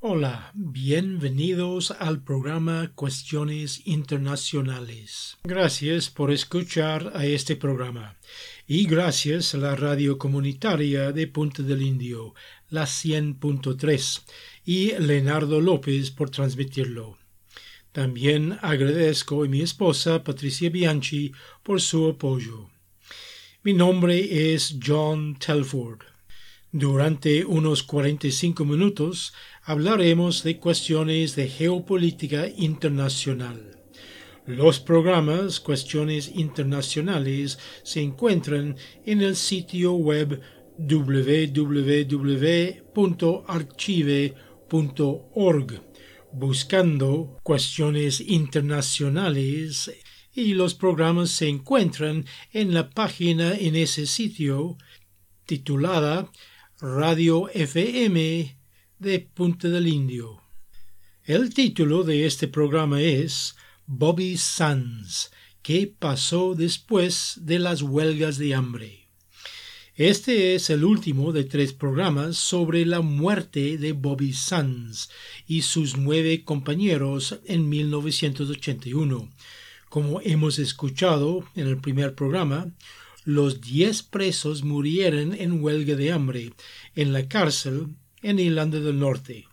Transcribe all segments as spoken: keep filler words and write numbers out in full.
Hola, bienvenidos al programa Cuestiones Internacionales. Gracias por escuchar a este programa y gracias a la radio comunitaria de Punta del Indio, la cien punto tres, y Leonardo López por transmitirlo. También agradezco a mi esposa Patricia Bianchi por su apoyo. Mi nombre es John Telford. Durante unos cuarenta y cinco minutos hablaremos de cuestiones de geopolítica internacional. Los programas Cuestiones Internacionales se encuentran en el sitio web doble u doble u doble u punto archive punto org, buscando Cuestiones Internacionales, y los programas se encuentran en la página en ese sitio titulada Radio F M de Punta del Indio. El título de este programa es Bobby Sands, ¿qué pasó después de las huelgas de hambre? Este es el último de tres programas sobre la muerte de Bobby Sands y sus nueve compañeros en mil novecientos ochenta y uno. Como hemos escuchado en el primer programa, los diez presos murieron en huelga de hambre en la cárcel en Irlanda del Norte.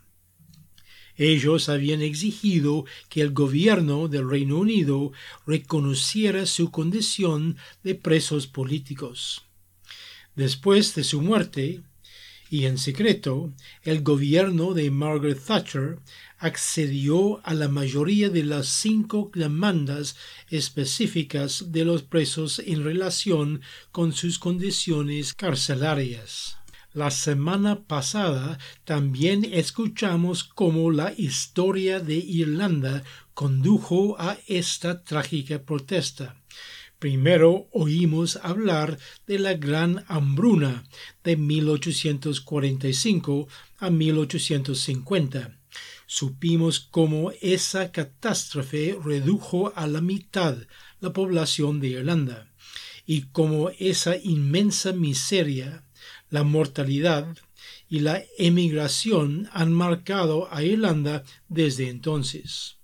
Ellos habían exigido que el gobierno del Reino Unido reconociera su condición de presos políticos. Después de su muerte, y en secreto, el gobierno de Margaret Thatcher accedió a la mayoría de las cinco demandas específicas de los presos en relación con sus condiciones carcelarias. La semana pasada también escuchamos cómo la historia de Irlanda condujo a esta trágica protesta. Primero oímos hablar de la Gran Hambruna de mil ochocientos cuarenta y cinco a mil ochocientos cincuenta. Supimos cómo esa catástrofe redujo a la mitad la población de Irlanda y cómo esa inmensa miseria, la mortalidad y la emigración han marcado a Irlanda desde entonces.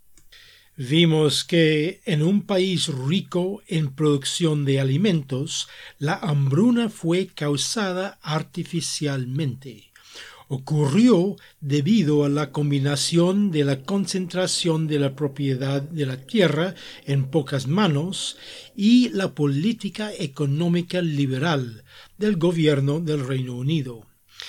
Vimos que en un país rico en producción de alimentos, la hambruna fue causada artificialmente. Ocurrió debido a la combinación de la concentración de la propiedad de la tierra en pocas manos y la política económica liberal del gobierno del Reino Unido.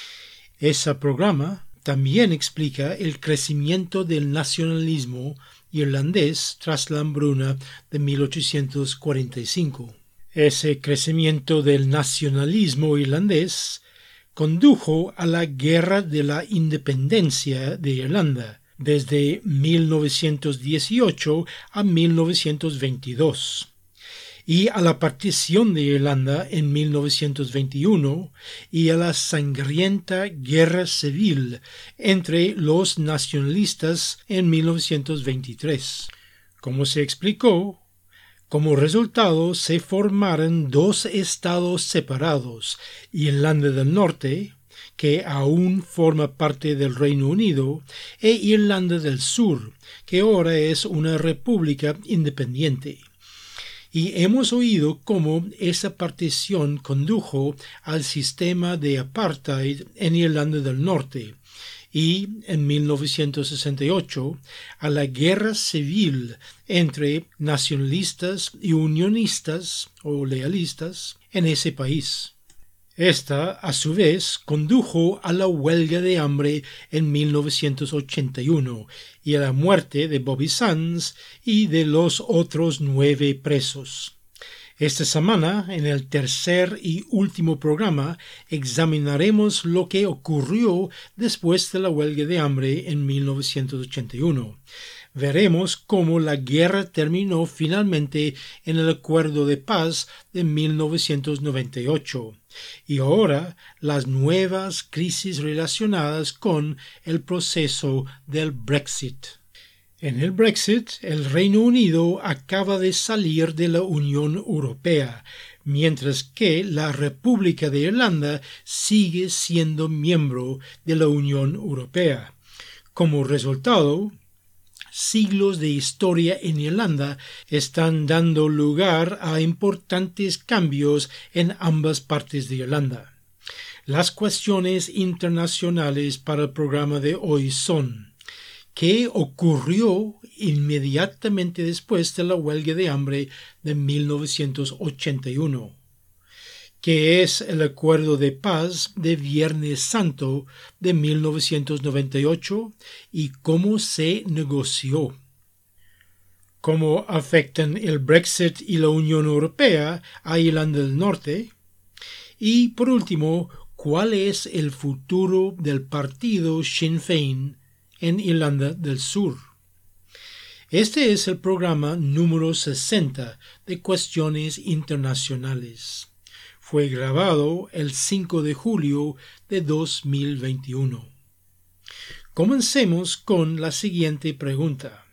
Ese programa también explica el crecimiento del nacionalismo irlandés tras la hambruna de mil ochocientos cuarenta y cinco. Ese crecimiento del nacionalismo irlandés condujo a la Guerra de la Independencia de Irlanda desde mil novecientos dieciocho a mil novecientos veintidós y a la partición de Irlanda en mil novecientos veintiuno y a la sangrienta guerra civil entre los nacionalistas en mil novecientos veintitrés. Como se explicó, como resultado se formaron dos estados separados, Irlanda del Norte, que aún forma parte del Reino Unido, e Irlanda del Sur, que ahora es una república independiente. Y hemos oído cómo esa partición condujo al sistema de apartheid en Irlanda del Norte y, en mil novecientos sesenta y ocho, a la guerra civil entre nacionalistas y unionistas o lealistas en ese país. Esta, a su vez, condujo a la huelga de hambre en mil novecientos ochenta y uno y a la muerte de Bobby Sands y de los otros nueve presos. Esta semana, en el tercer y último programa, examinaremos lo que ocurrió después de la huelga de hambre en mil novecientos ochenta y uno. Veremos cómo la guerra terminó finalmente en el Acuerdo de Paz de mil novecientos noventa y ocho y ahora las nuevas crisis relacionadas con el proceso del Brexit. En el Brexit, el Reino Unido acaba de salir de la Unión Europea, mientras que la República de Irlanda sigue siendo miembro de la Unión Europea. Como resultado, siglos de historia en Irlanda están dando lugar a importantes cambios en ambas partes de Irlanda. Las cuestiones internacionales para el programa de hoy son: ¿qué ocurrió inmediatamente después de la huelga de hambre de mil novecientos ochenta y uno? ¿Qué es el Acuerdo de Paz de Viernes Santo de mil novecientos noventa y ocho y cómo se negoció? ¿Cómo afectan el Brexit y la Unión Europea a Irlanda del Norte? Y, por último, ¿cuál es el futuro del partido Sinn Féin en Irlanda del Sur? Este es el programa número sesenta de Cuestiones Internacionales. Fue grabado el cinco de julio de dos mil veintiuno. Comencemos con la siguiente pregunta: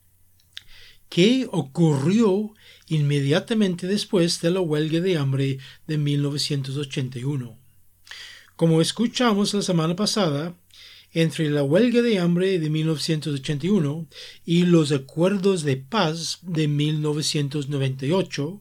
¿qué ocurrió inmediatamente después de la huelga de hambre de mil novecientos ochenta y uno? Como escuchamos la semana pasada, entre la huelga de hambre de mil novecientos ochenta y uno y los acuerdos de paz de mil novecientos noventa y ocho,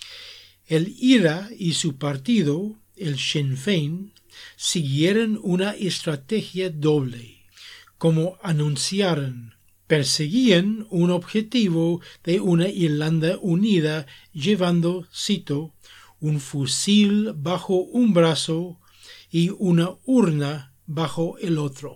el I R A y su partido, el Sinn Féin, siguieron una estrategia doble. Como anunciaron, perseguían un objetivo de una Irlanda unida llevando, cito, un fusil bajo un brazo y una urna bajo el otro.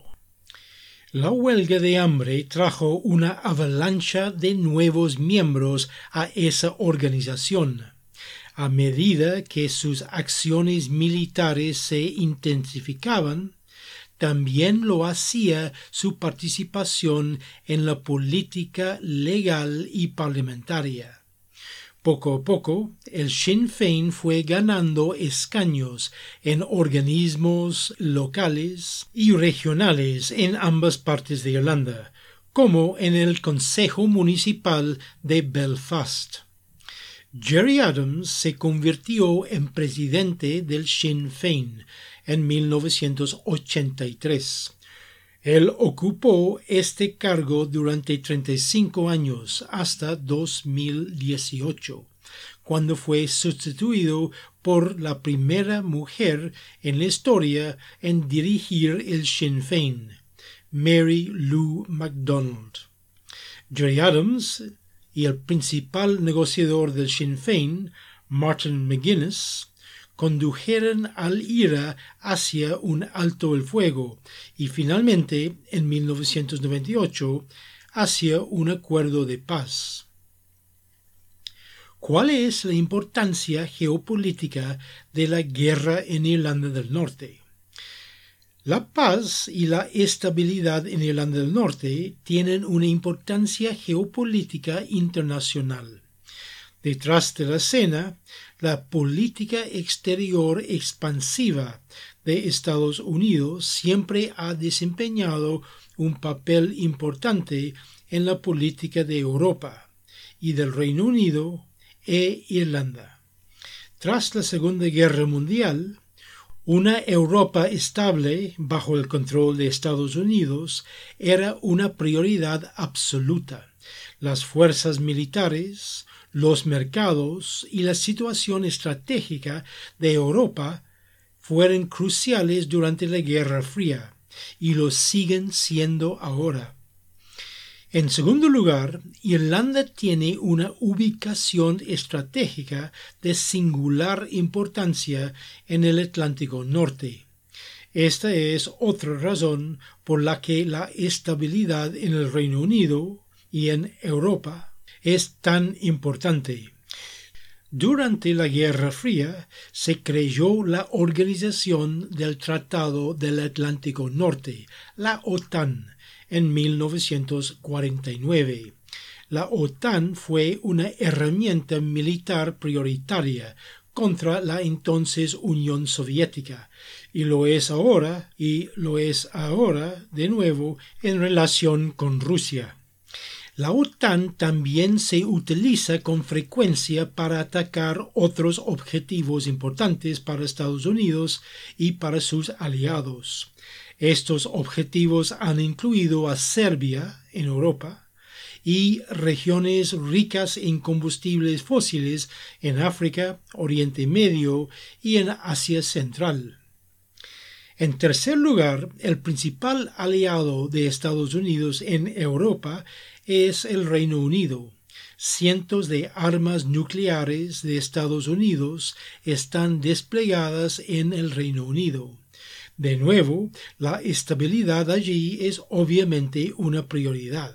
La huelga de hambre trajo una avalancha de nuevos miembros a esa organización. A medida que sus acciones militares se intensificaban, también lo hacía su participación en la política legal y parlamentaria. Poco a poco, el Sinn Féin fue ganando escaños en organismos locales y regionales en ambas partes de Irlanda, como en el Consejo Municipal de Belfast. Gerry Adams se convirtió en presidente del Sinn Féin en mil novecientos ochenta y tres. Él ocupó este cargo durante treinta y cinco años hasta dos mil dieciocho, cuando fue sustituido por la primera mujer en la historia en dirigir el Sinn Féin, Mary Lou MacDonald. Gerry Adams y el principal negociador del Sinn Féin, Martin McGuinness, condujeron al I R A hacia un alto el fuego y finalmente, en mil novecientos noventa y ocho, hacia un acuerdo de paz. ¿Cuál es la importancia geopolítica de la guerra en Irlanda del Norte? La paz y la estabilidad en Irlanda del Norte tienen una importancia geopolítica internacional. Detrás de la escena, la política exterior expansiva de Estados Unidos siempre ha desempeñado un papel importante en la política de Europa y del Reino Unido e Irlanda. Tras la Segunda Guerra Mundial, una Europa estable bajo el control de Estados Unidos era una prioridad absoluta. Las fuerzas militares, los mercados y la situación estratégica de Europa fueron cruciales durante la Guerra Fría y lo siguen siendo ahora. En segundo lugar, Irlanda tiene una ubicación estratégica de singular importancia en el Atlántico Norte. Esta es otra razón por la que la estabilidad en el Reino Unido y en Europa es tan importante. Durante la Guerra Fría se creó la Organización del Tratado del Atlántico Norte, la OTAN, en mil novecientos cuarenta y nueve. La OTAN fue una herramienta militar prioritaria contra la entonces Unión Soviética, y lo es ahora, y lo es ahora de nuevo en relación con Rusia. La OTAN también se utiliza con frecuencia para atacar otros objetivos importantes para Estados Unidos y para sus aliados. Estos objetivos han incluido a Serbia en Europa y regiones ricas en combustibles fósiles en África, Oriente Medio y en Asia Central. En tercer lugar, el principal aliado de Estados Unidos en Europa es el Reino Unido. Cientos de armas nucleares de Estados Unidos están desplegadas en el Reino Unido. De nuevo, la estabilidad allí es obviamente una prioridad.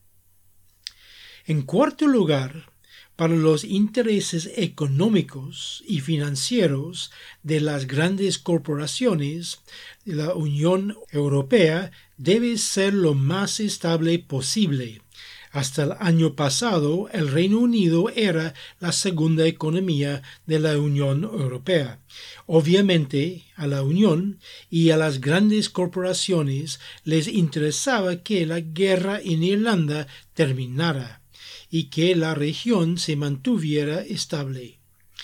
En cuarto lugar, para los intereses económicos y financieros de las grandes corporaciones, la Unión Europea debe ser lo más estable posible. Hasta el año pasado, el Reino Unido era la segunda economía de la Unión Europea. Obviamente, a la Unión y a las grandes corporaciones les interesaba que la guerra en Irlanda terminara y que la región se mantuviera estable.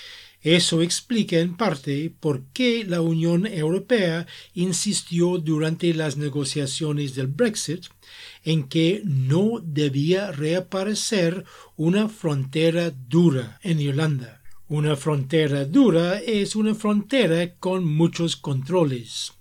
Eso explica en parte por qué la Unión Europea insistió durante las negociaciones del Brexit en que no debía reaparecer una frontera dura en Irlanda. Una frontera dura es una frontera con muchos controles.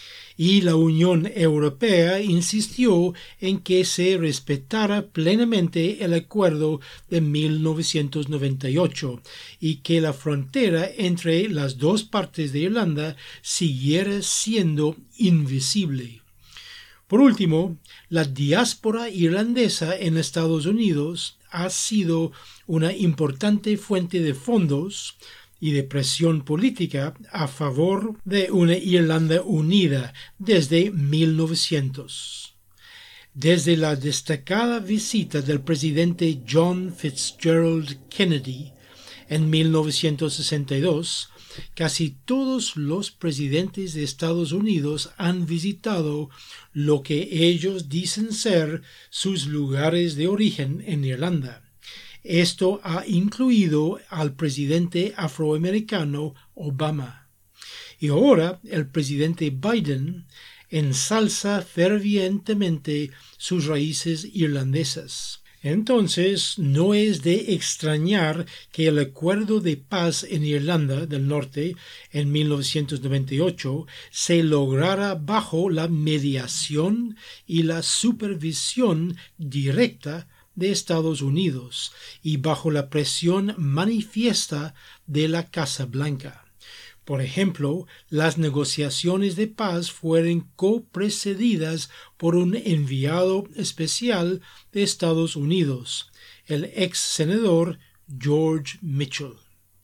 Y la Unión Europea insistió en que se respetara plenamente el acuerdo de mil novecientos noventa y ocho y que la frontera entre las dos partes de Irlanda siguiera siendo invisible. Por último, la diáspora irlandesa en Estados Unidos ha sido una importante fuente de fondos y de presión política a favor de una Irlanda unida desde mil novecientos. Desde la destacada visita del presidente John Fitzgerald Kennedy en mil novecientos sesenta y dos, casi todos los presidentes de Estados Unidos han visitado lo que ellos dicen ser sus lugares de origen en Irlanda. Esto ha incluido al presidente afroamericano Obama. Y ahora el presidente Biden ensalza fervientemente sus raíces irlandesas. Entonces, no es de extrañar que el acuerdo de paz en Irlanda del Norte en mil novecientos noventa y ocho se lograra bajo la mediación y la supervisión directa de Estados Unidos y bajo la presión manifiesta de la Casa Blanca. Por ejemplo, las negociaciones de paz fueron coprecedidas por un enviado especial de Estados Unidos, el ex senador George Mitchell.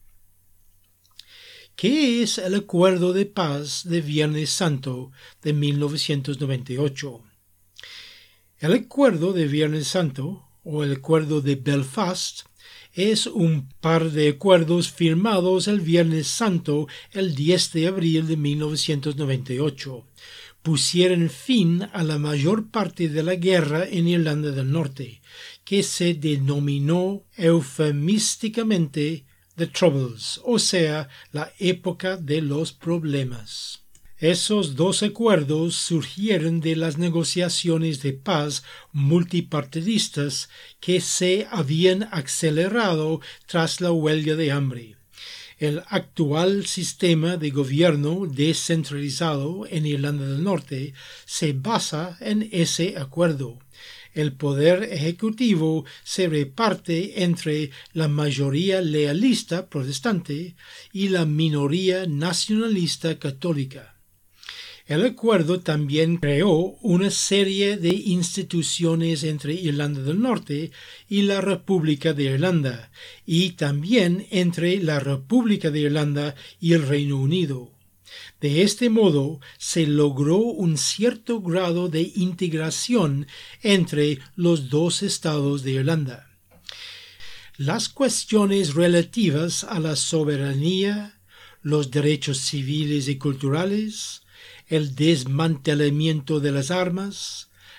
¿Qué es el Acuerdo de Paz de Viernes Santo de mil novecientos noventa y ocho? El Acuerdo de Viernes Santo, o el Acuerdo de Belfast, es un par de acuerdos firmados el Viernes Santo, el diez de abril de mil novecientos noventa y ocho. Pusieron fin a la mayor parte de la guerra en Irlanda del Norte, que se denominó eufemísticamente The Troubles, o sea, la época de los problemas. Esos dos acuerdos surgieron de las negociaciones de paz multipartidistas que se habían acelerado tras la huelga de hambre. El actual sistema de gobierno descentralizado en Irlanda del Norte se basa en ese acuerdo. El poder ejecutivo se reparte entre la mayoría lealista protestante y la minoría nacionalista católica. El acuerdo también creó una serie de instituciones entre Irlanda del Norte y la República de Irlanda, y también entre la República de Irlanda y el Reino Unido. De este modo se logró un cierto grado de integración entre los dos estados de Irlanda. Las cuestiones relativas a la soberanía, los derechos civiles y culturales, el desmantelamiento de las armas,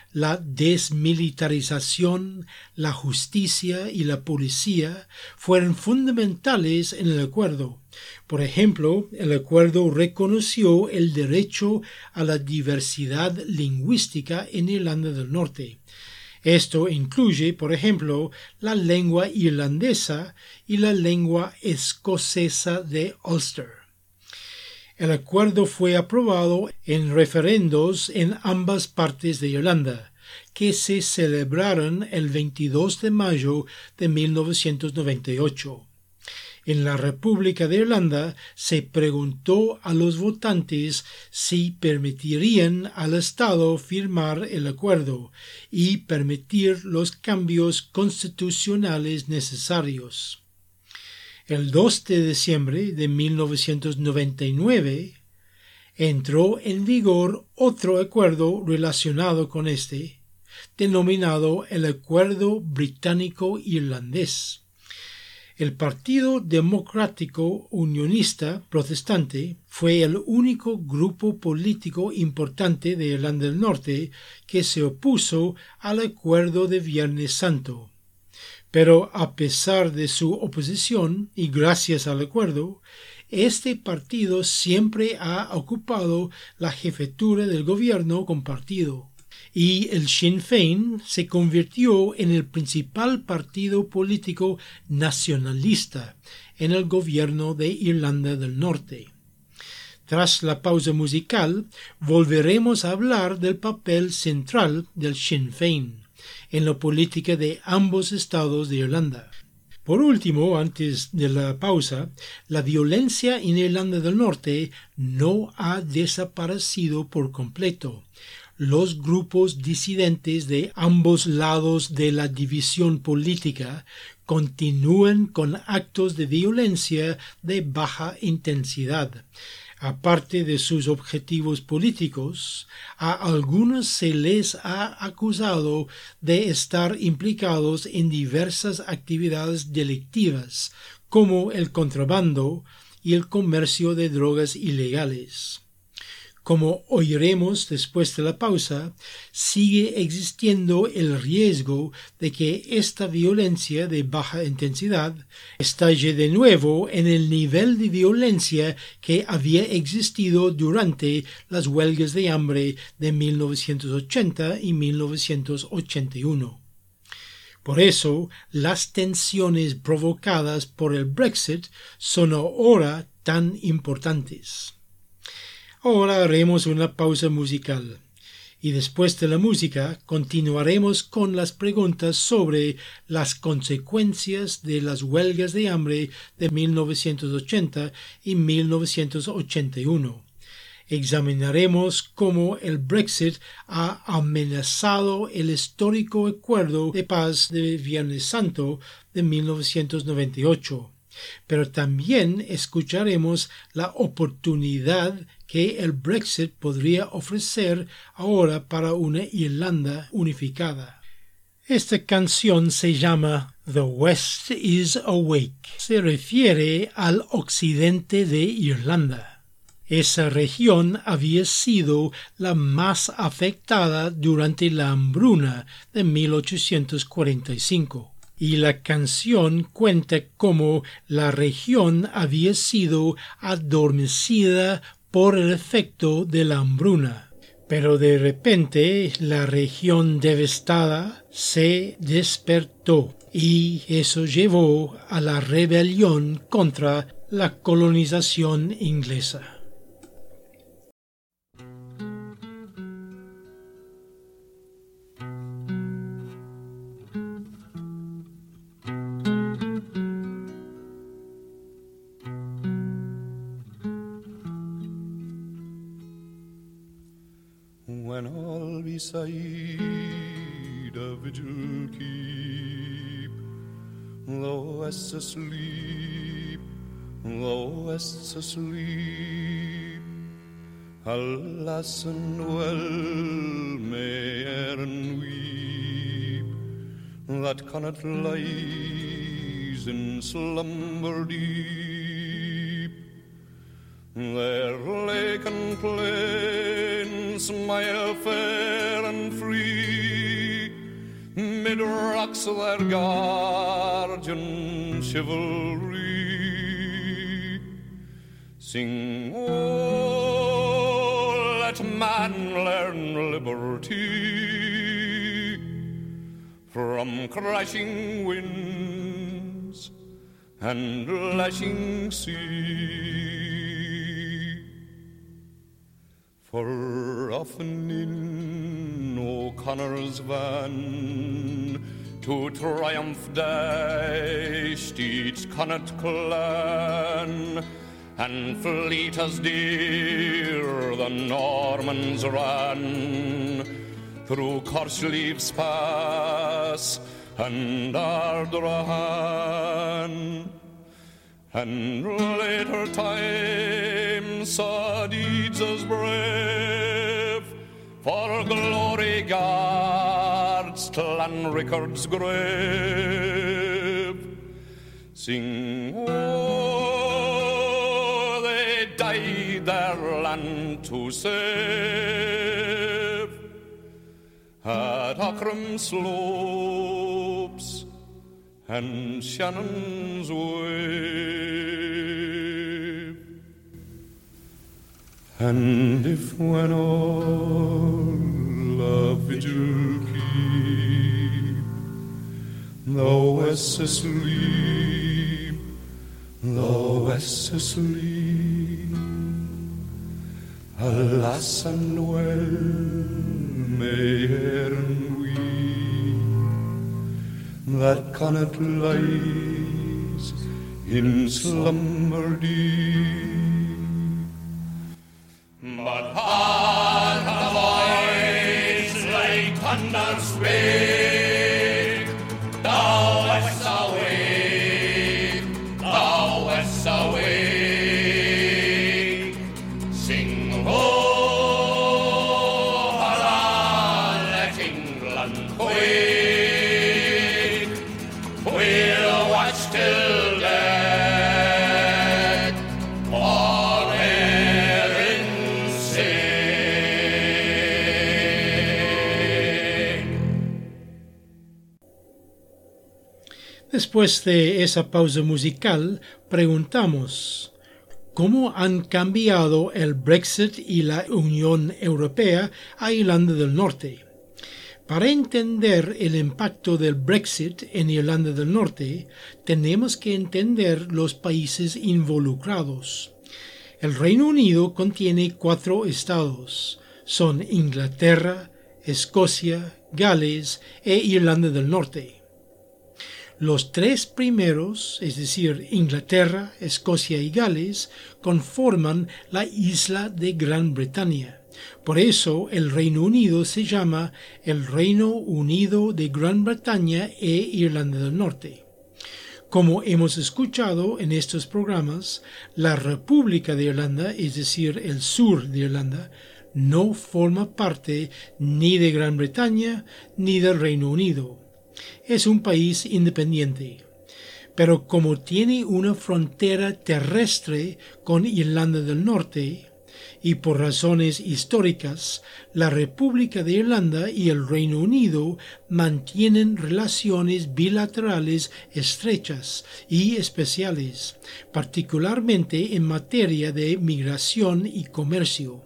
la desmilitarización, la justicia y la policía fueron fundamentales en el acuerdo. Por ejemplo, el acuerdo reconoció el derecho a la diversidad lingüística en Irlanda del Norte. Esto incluye, por ejemplo, la lengua irlandesa y la lengua escocesa de Ulster. El acuerdo fue aprobado en referendos en ambas partes de Irlanda, que se celebraron el veintidós de mayo de mil novecientos noventa y ocho. En la República de Irlanda se preguntó a los votantes si permitirían al Estado firmar el acuerdo y permitir los cambios constitucionales necesarios. El dos de diciembre de mil novecientos noventa y nueve entró en vigor otro acuerdo relacionado con este, denominado el Acuerdo Británico-Irlandés. El Partido Democrático Unionista Protestante fue el único grupo político importante de Irlanda del Norte que se opuso al Acuerdo de Viernes Santo. Pero a pesar de su oposición y gracias al acuerdo, este partido siempre ha ocupado la jefatura del gobierno compartido, y el Sinn Féin se convirtió en el principal partido político nacionalista en el gobierno de Irlanda del Norte. Tras la pausa musical, volveremos a hablar del papel central del Sinn Féin en la política de ambos estados de Irlanda. Por último, antes de la pausa, la violencia en Irlanda del Norte no ha desaparecido por completo. Los grupos disidentes de ambos lados de la división política continúan con actos de violencia de baja intensidad. Aparte de sus objetivos políticos, a algunos se les ha acusado de estar implicados en diversas actividades delictivas, como el contrabando y el comercio de drogas ilegales. Como oiremos después de la pausa, sigue existiendo el riesgo de que esta violencia de baja intensidad estalle de nuevo en el nivel de violencia que había existido durante las huelgas de hambre de mil novecientos ochenta y mil novecientos ochenta y uno. Por eso, las tensiones provocadas por el Brexit son ahora tan importantes. Ahora haremos una pausa musical y después de la música continuaremos con las preguntas sobre las consecuencias de las huelgas de hambre de mil novecientos ochenta y mil novecientos ochenta y uno. Examinaremos cómo el Brexit ha amenazado el histórico acuerdo de paz de Viernes Santo de mil novecientos noventa y ocho. Pero también escucharemos la oportunidad que el Brexit podría ofrecer ahora para una Irlanda unificada. Esta canción se llama The West is Awake. Se refiere al occidente de Irlanda. Esa región había sido la más afectada durante la hambruna de mil ochocientos cuarenta y cinco. Y la canción cuenta cómo la región había sido adormecida por el efecto de la hambruna. Pero de repente la región devastada se despertó y eso llevó a la rebelión contra la colonización inglesa. When all beside a vigil keep, the West's asleep, the West's asleep. Alas and well may Erin weep, that Connaught lies in slumber deep. Their lake and plain smile fair and free, mid rocks their guardian chivalry. Sing, oh, let man learn liberty from crashing winds and lashing sea. For often in O'Connor's van to triumph dashed each Connaught clan, and fleet as deer the Normans ran through Corshleave's Pass and Ardrahan. And later times saw deeds as brave, for glory guards Clanrickard's grave. Sing, oh, they died their land to save, at Aughrim slopes and Shannon's wave. And if when all a vigil keep, thou wast asleep, thou wast asleep, alas and well may Erin weep, that Connaught lies in slumber deep. But heart of voice like thunder spake, thou wast awake, thou wast awake. Sing ho, hurrah, let England quake. We'll watch till death for Erin's sake. Después de esa pausa musical, preguntamos, ¿cómo han cambiado el Brexit y la Unión Europea a Irlanda del Norte? Para entender el impacto del Brexit en Irlanda del Norte, tenemos que entender los países involucrados. El Reino Unido contiene cuatro estados. Son Inglaterra, Escocia, Gales e Irlanda del Norte. Los tres primeros, es decir, Inglaterra, Escocia y Gales, conforman la isla de Gran Bretaña. Por eso el Reino Unido se llama el Reino Unido de Gran Bretaña e Irlanda del Norte. Como hemos escuchado en estos programas, la República de Irlanda, es decir, el sur de Irlanda, no forma parte ni de Gran Bretaña ni del Reino Unido. Es un país independiente. Pero como tiene una frontera terrestre con Irlanda del Norte, y por razones históricas, la República de Irlanda y el Reino Unido mantienen relaciones bilaterales estrechas y especiales, particularmente en materia de migración y comercio.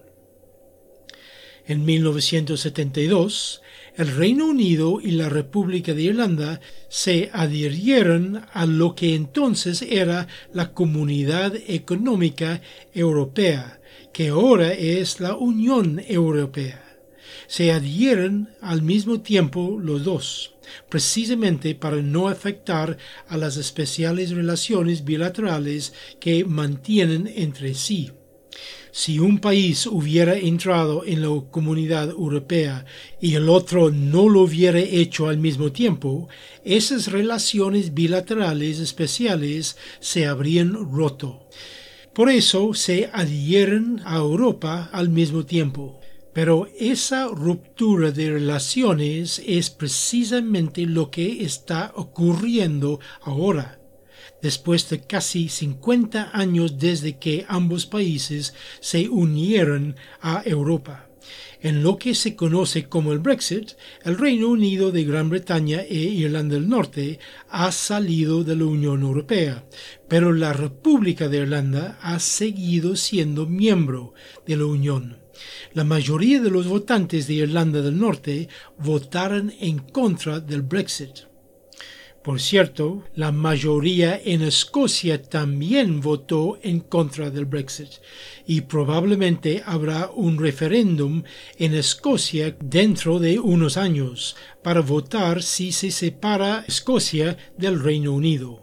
En mil novecientos setenta y dos, el Reino Unido y la República de Irlanda se adhirieron a lo que entonces era la Comunidad Económica Europea, que ahora es la Unión Europea. Se adhieren al mismo tiempo los dos, precisamente para no afectar a las especiales relaciones bilaterales que mantienen entre sí. Si un país hubiera entrado en la Comunidad Europea y el otro no lo hubiera hecho al mismo tiempo, esas relaciones bilaterales especiales se habrían roto. Por eso se adhieren a Europa al mismo tiempo. Pero esa ruptura de relaciones es precisamente lo que está ocurriendo ahora. Después de casi cincuenta años desde que ambos países se unieron a Europa. En lo que se conoce como el Brexit, el Reino Unido de Gran Bretaña e Irlanda del Norte ha salido de la Unión Europea, pero la República de Irlanda ha seguido siendo miembro de la Unión. La mayoría de los votantes de Irlanda del Norte votaron en contra del Brexit. Por cierto, la mayoría en Escocia también votó en contra del Brexit y probablemente habrá un referéndum en Escocia dentro de unos años para votar si se separa Escocia del Reino Unido.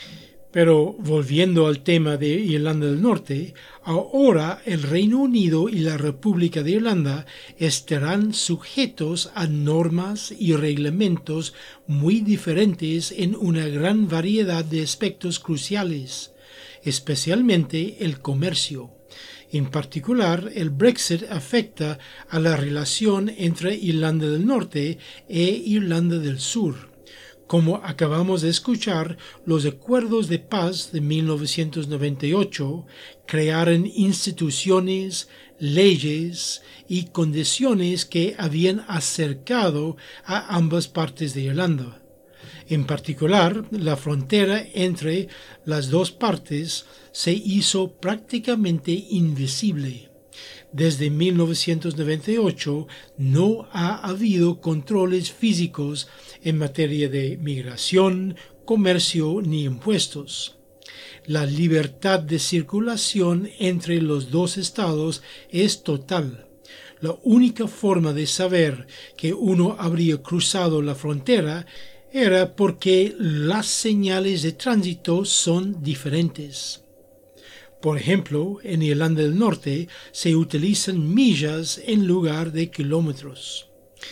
Pero volviendo al tema de Irlanda del Norte, ahora el Reino Unido y la República de Irlanda estarán sujetos a normas y reglamentos muy diferentes en una gran variedad de aspectos cruciales, especialmente el comercio. En particular, el Brexit afecta a la relación entre Irlanda del Norte e Irlanda del Sur. Como acabamos de escuchar, los acuerdos de paz de mil novecientos noventa y ocho crearon instituciones, leyes y condiciones que habían acercado a ambas partes de Irlanda. En particular, la frontera entre las dos partes se hizo prácticamente invisible. Desde mil novecientos noventa y ocho no ha habido controles físicos en materia de migración, comercio ni impuestos. La libertad de circulación entre los dos estados es total. La única forma de saber que uno habría cruzado la frontera era porque las señales de tránsito son diferentes. Por ejemplo, en Irlanda del Norte se utilizan millas en lugar de kilómetros.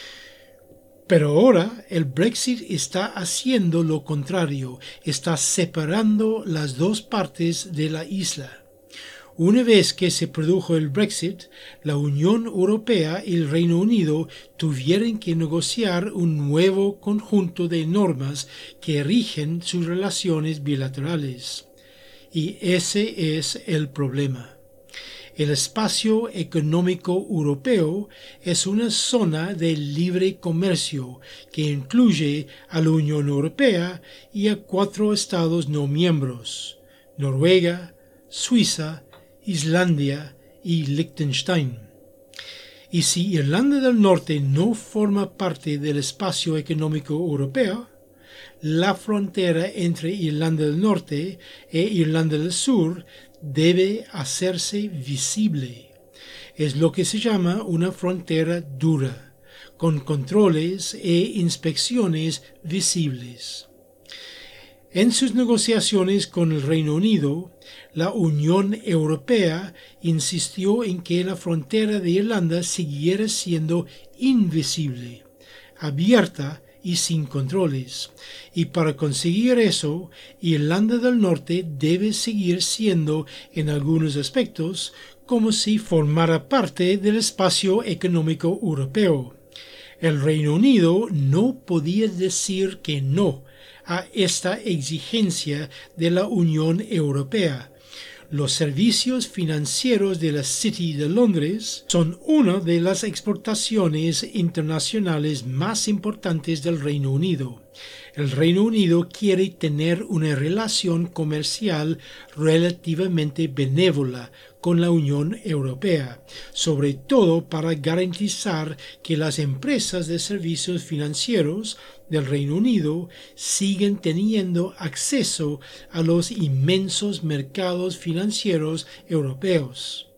Pero ahora el Brexit está haciendo lo contrario, está separando las dos partes de la isla. Una vez que se produjo el Brexit, la Unión Europea y el Reino Unido tuvieron que negociar un nuevo conjunto de normas que rigen sus relaciones bilaterales. Y ese es el problema. El espacio económico europeo es una zona de libre comercio que incluye a la Unión Europea y a cuatro estados no miembros: Noruega, Suiza, Islandia y Liechtenstein. Y si Irlanda del Norte no forma parte del espacio económico europeo, la frontera entre Irlanda del Norte e Irlanda del Sur debe hacerse visible. Es lo que se llama una frontera dura, con controles e inspecciones visibles. En sus negociaciones con el Reino Unido, la Unión Europea insistió en que la frontera de Irlanda siguiera siendo invisible, abierta y sin controles, y para conseguir eso, Irlanda del Norte debe seguir siendo, en algunos aspectos, como si formara parte del espacio económico europeo. El Reino Unido no podía decir que no a esta exigencia de la Unión Europea. Los servicios financieros de la City de Londres son una de las exportaciones internacionales más importantes del Reino Unido. El Reino Unido quiere tener una relación comercial relativamente benévola con la Unión Europea, sobre todo para garantizar que las empresas de servicios financieros del Reino Unido siguen teniendo acceso a los inmensos mercados financieros europeos.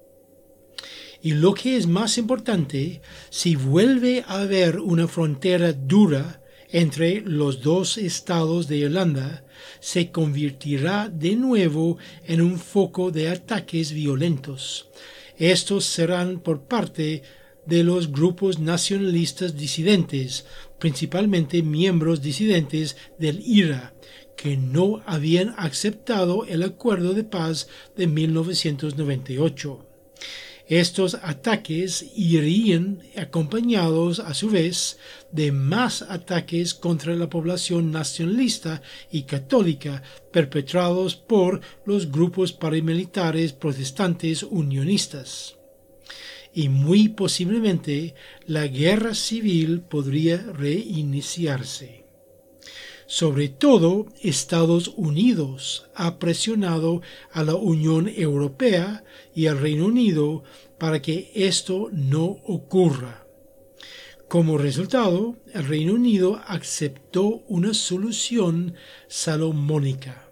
Y lo que es más importante, si vuelve a haber una frontera dura entre los dos estados de Irlanda, se convertirá de nuevo en un foco de ataques violentos. Estos serán por parte de los grupos nacionalistas disidentes, principalmente miembros disidentes del I R A, que no habían aceptado el acuerdo de paz de mil novecientos noventa y ocho. Estos ataques irían acompañados a su vez de más ataques contra la población nacionalista y católica perpetrados por los grupos paramilitares protestantes unionistas. y muy posiblemente la guerra civil podría reiniciarse. Sobre todo, Estados Unidos ha presionado a la Unión Europea y al Reino Unido para que esto no ocurra. Como resultado, el Reino Unido aceptó una solución salomónica.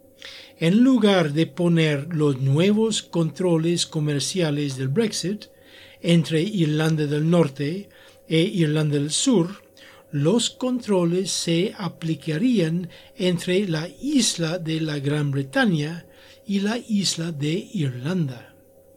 En lugar de poner los nuevos controles comerciales del Brexit entre Irlanda del Norte e Irlanda del Sur, los controles se aplicarían entre la isla de la Gran Bretaña y la isla de Irlanda.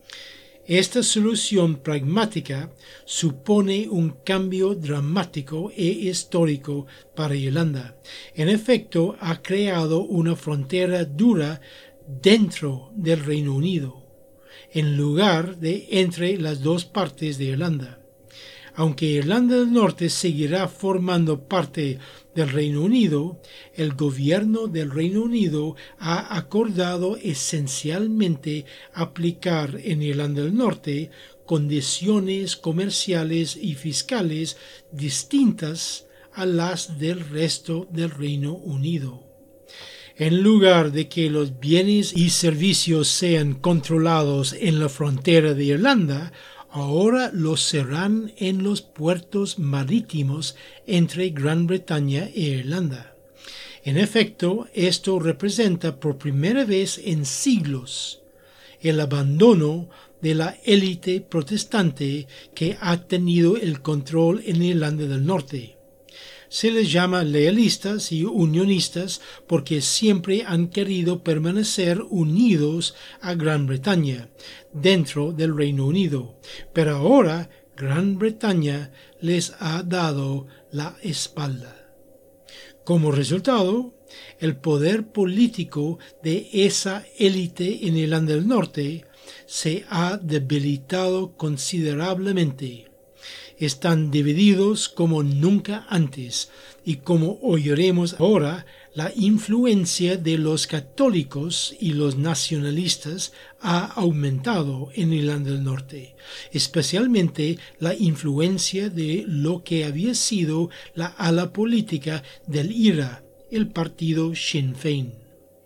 Esta solución pragmática supone un cambio dramático e histórico para Irlanda. En efecto, ha creado una frontera dura dentro del Reino Unido, en lugar de entre las dos partes de Irlanda. Aunque Irlanda del Norte seguirá formando parte del Reino Unido, el gobierno del Reino Unido ha acordado esencialmente aplicar en Irlanda del Norte condiciones comerciales y fiscales distintas a las del resto del Reino Unido. En lugar de que los bienes y servicios sean controlados en la frontera de Irlanda, ahora los serán en los puertos marítimos entre Gran Bretaña e Irlanda. En efecto, esto representa por primera vez en siglos el abandono de la élite protestante que ha tenido el control en Irlanda del Norte. Se les llama lealistas y unionistas porque siempre han querido permanecer unidos a Gran Bretaña dentro del Reino Unido, pero ahora Gran Bretaña les ha dado la espalda. Como resultado, el poder político de esa élite en Irlanda del Norte se ha debilitado considerablemente. Están divididos como nunca antes, y como oiremos ahora, la influencia de los católicos y los nacionalistas ha aumentado en Irlanda del Norte, especialmente la influencia de lo que había sido la ala política del I R A, el partido Sinn Féin.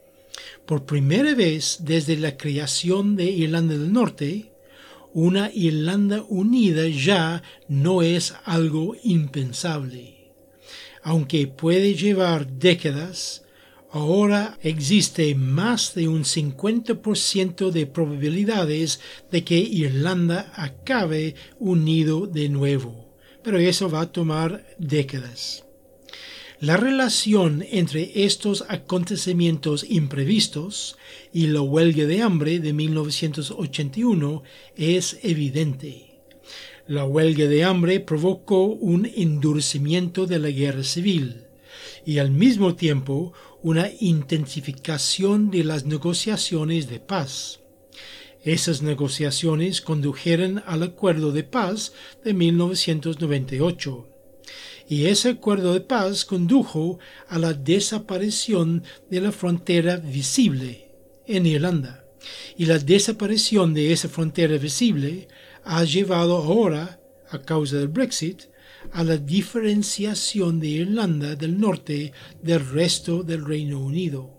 Por primera vez desde la creación de Irlanda del Norte, una Irlanda unida ya no es algo impensable. Aunque puede llevar décadas, ahora existe más de un cincuenta por ciento de probabilidades de que Irlanda acabe unido de nuevo, pero eso va a tomar décadas. La relación entre estos acontecimientos imprevistos y la huelga de hambre de mil novecientos ochenta y uno es evidente. La huelga de hambre provocó un endurecimiento de la guerra civil y al mismo tiempo una intensificación de las negociaciones de paz. Esas negociaciones condujeron al Acuerdo de Paz de mil novecientos noventa y ocho. Y ese acuerdo de paz condujo a la desaparición de la frontera visible en Irlanda. Y la desaparición de esa frontera visible ha llevado ahora, a causa del Brexit, a la diferenciación de Irlanda del Norte del resto del Reino Unido.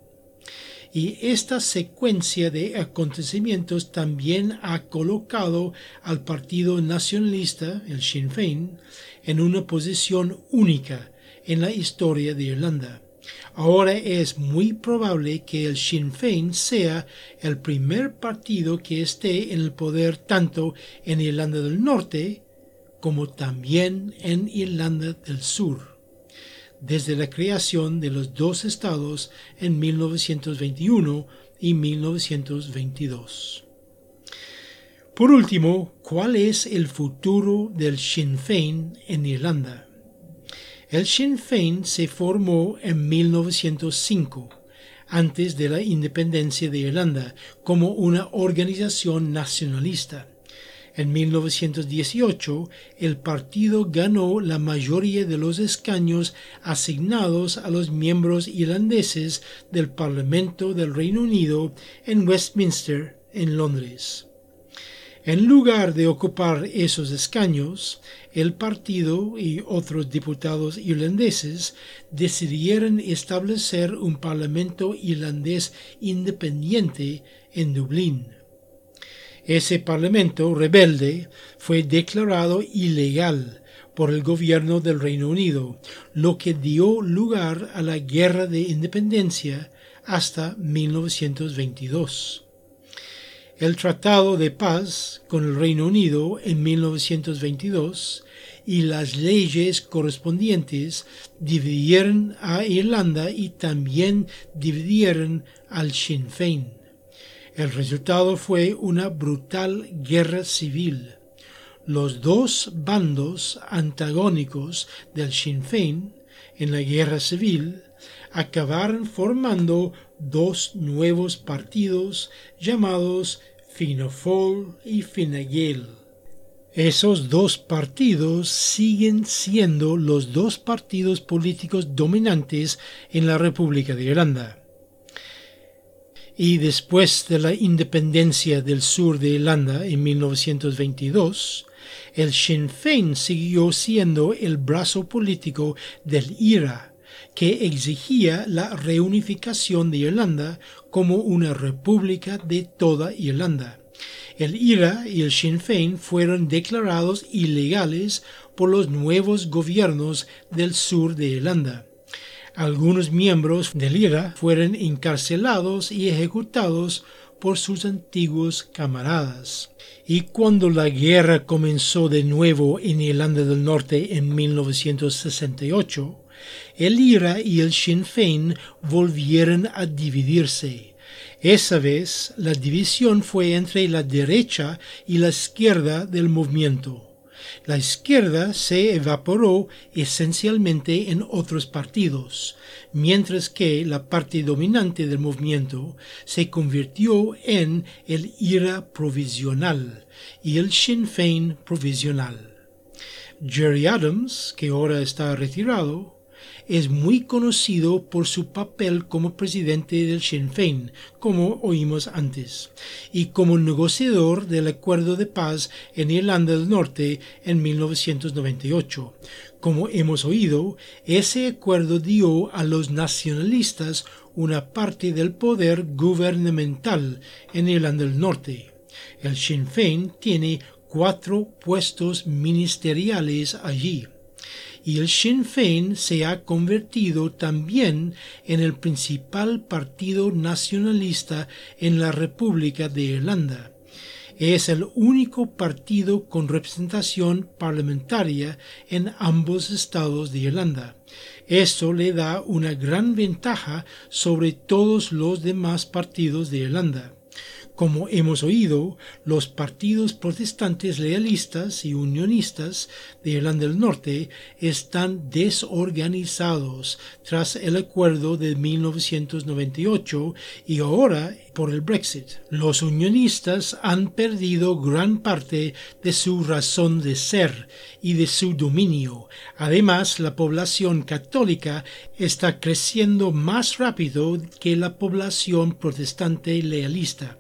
Y esta secuencia de acontecimientos también ha colocado al Partido Nacionalista, el Sinn Féin, en una posición única en la historia de Irlanda. Ahora es muy probable que el Sinn Féin sea el primer partido que esté en el poder tanto en Irlanda del Norte como también en Irlanda del Sur, desde la creación de los dos estados en mil novecientos veintiuno y mil novecientos veintidós. Por último, ¿cuál es el futuro del Sinn Féin en Irlanda? El Sinn Féin se formó en mil novecientos cinco, antes de la independencia de Irlanda, como una organización nacionalista. En mil novecientos dieciocho, el partido ganó la mayoría de los escaños asignados a los miembros irlandeses del Parlamento del Reino Unido en Westminster, en Londres. En lugar de ocupar esos escaños, el partido y otros diputados irlandeses decidieron establecer un parlamento irlandés independiente en Dublín. Ese parlamento rebelde fue declarado ilegal por el gobierno del Reino Unido, lo que dio lugar a la Guerra de Independencia hasta mil novecientos veintidós. El Tratado de Paz con el Reino Unido en mil novecientos veintidós y las leyes correspondientes dividieron a Irlanda y también dividieron al Sinn Féin. El resultado fue una brutal guerra civil. Los dos bandos antagónicos del Sinn Féin en la guerra civil acabaron formando dos nuevos partidos llamados Fianna Fáil y Fine Gael. Esos dos partidos siguen siendo los dos partidos políticos dominantes en la República de Irlanda. Y después de la independencia del sur de Irlanda en mil novecientos veintidós, el Sinn Féin siguió siendo el brazo político del I R A, que exigía la reunificación de Irlanda como una república de toda Irlanda. El I R A y el Sinn Féin fueron declarados ilegales por los nuevos gobiernos del sur de Irlanda. Algunos miembros del I R A fueron encarcelados y ejecutados por sus antiguos camaradas. Y cuando la guerra comenzó de nuevo en Irlanda del Norte en mil novecientos sesenta y ocho, el I R A y el Sinn Féin volvieron a dividirse. Esa vez la división fue entre la derecha y la izquierda del movimiento. La izquierda se evaporó esencialmente en otros partidos, mientras que la parte dominante del movimiento se convirtió en el I R A provisional y el Sinn Féin provisional. Gerry Adams, que ahora está retirado, es muy conocido por su papel como presidente del Sinn Féin, como oímos antes, y como negociador del acuerdo de paz en Irlanda del Norte en mil novecientos noventa y ocho. Como hemos oído, ese acuerdo dio a los nacionalistas una parte del poder gubernamental en Irlanda del Norte. El Sinn Féin tiene cuatro puestos ministeriales allí. Y el Sinn Féin se ha convertido también en el principal partido nacionalista en la República de Irlanda. Es el único partido con representación parlamentaria en ambos estados de Irlanda. Esto le da una gran ventaja sobre todos los demás partidos de Irlanda. Como hemos oído, los partidos protestantes lealistas y unionistas de Irlanda del Norte están desorganizados tras el acuerdo de mil novecientos noventa y ocho y ahora por el Brexit. Los unionistas han perdido gran parte de su razón de ser y de su dominio. Además, la población católica está creciendo más rápido que la población protestante lealista.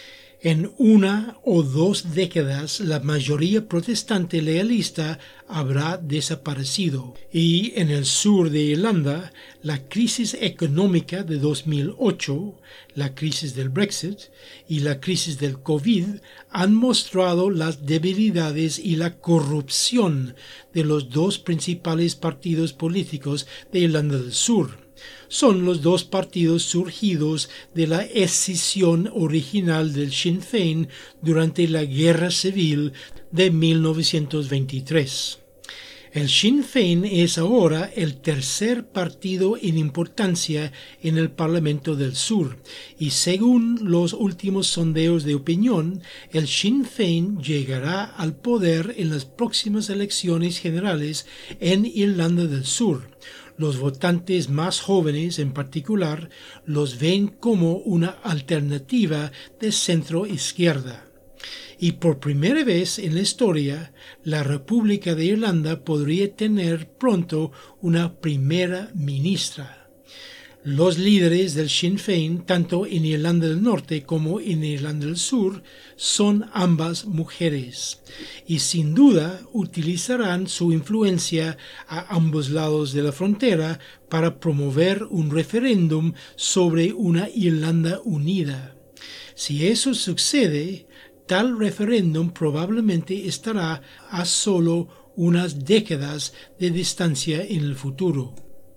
En una o dos décadas la mayoría protestante lealista habrá desaparecido y en el sur de Irlanda la crisis económica de dos mil ocho, la crisis del Brexit y la crisis del COVID han mostrado las debilidades y la corrupción de los dos principales partidos políticos de Irlanda del Sur. Son los dos partidos surgidos de la escisión original del Sinn Féin durante la Guerra Civil de mil novecientos veintitrés. El Sinn Féin es ahora el tercer partido en importancia en el Parlamento del Sur y según los últimos sondeos de opinión, el Sinn Féin llegará al poder en las próximas elecciones generales en Irlanda del Sur. Los votantes más jóvenes en particular los ven como una alternativa de centro-izquierda. Y por primera vez en la historia, la República de Irlanda podría tener pronto una primera ministra. Los líderes del Sinn Féin, tanto en Irlanda del Norte como en Irlanda del Sur, son ambas mujeres, y sin duda utilizarán su influencia a ambos lados de la frontera para promover un referéndum sobre una Irlanda unida. Si eso sucede, tal referéndum probablemente estará a solo unas décadas de distancia en el futuro.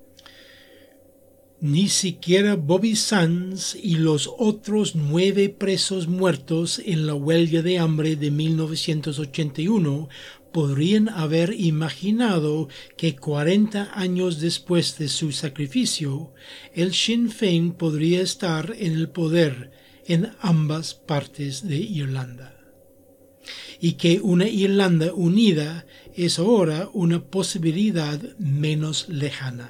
Ni siquiera Bobby Sands y los otros nueve presos muertos en la huelga de hambre de mil novecientos ochenta y uno podrían haber imaginado que cuarenta años después de su sacrificio, el Sinn Féin podría estar en el poder en ambas partes de Irlanda, y que una Irlanda unida es ahora una posibilidad menos lejana.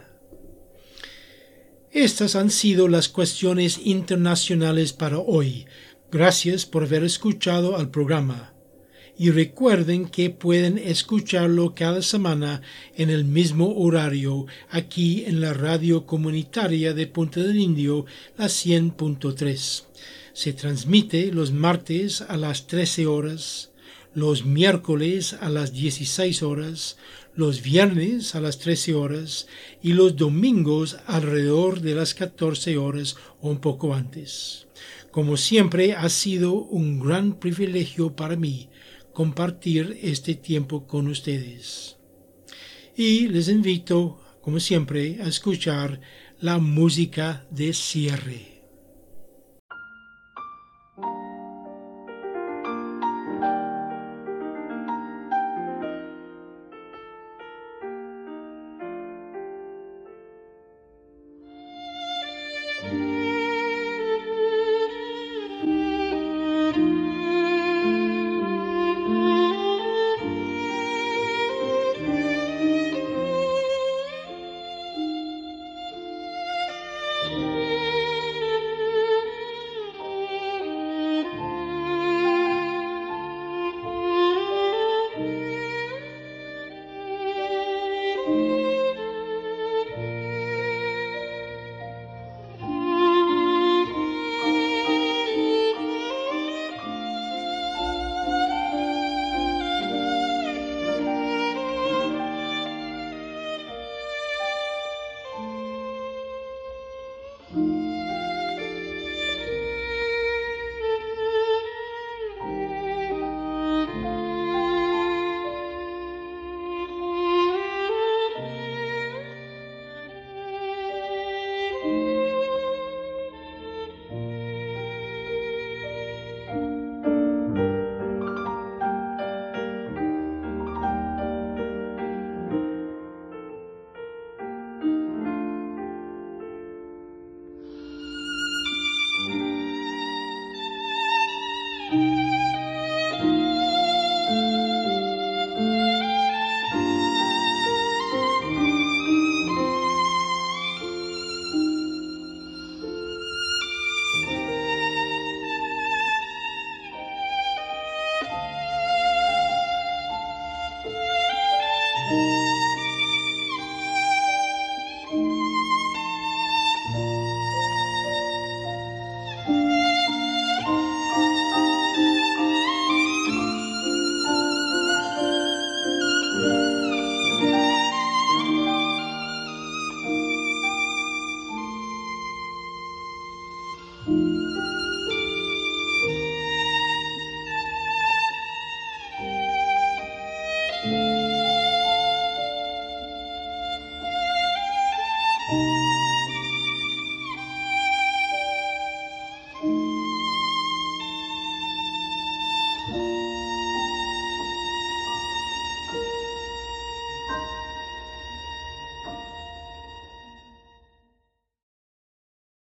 Estas han sido las cuestiones internacionales para hoy. Gracias por haber escuchado al programa. Y recuerden que pueden escucharlo cada semana en el mismo horario aquí en la radio comunitaria de Punta del Indio, la cien punto tres. Se transmite los martes a las trece horas, los miércoles a las dieciséis horas, los viernes a las trece horas y los domingos alrededor de las catorce horas o un poco antes. Como siempre, ha sido un gran privilegio para mí compartir este tiempo con ustedes. Y les invito, como siempre, a escuchar la música de cierre.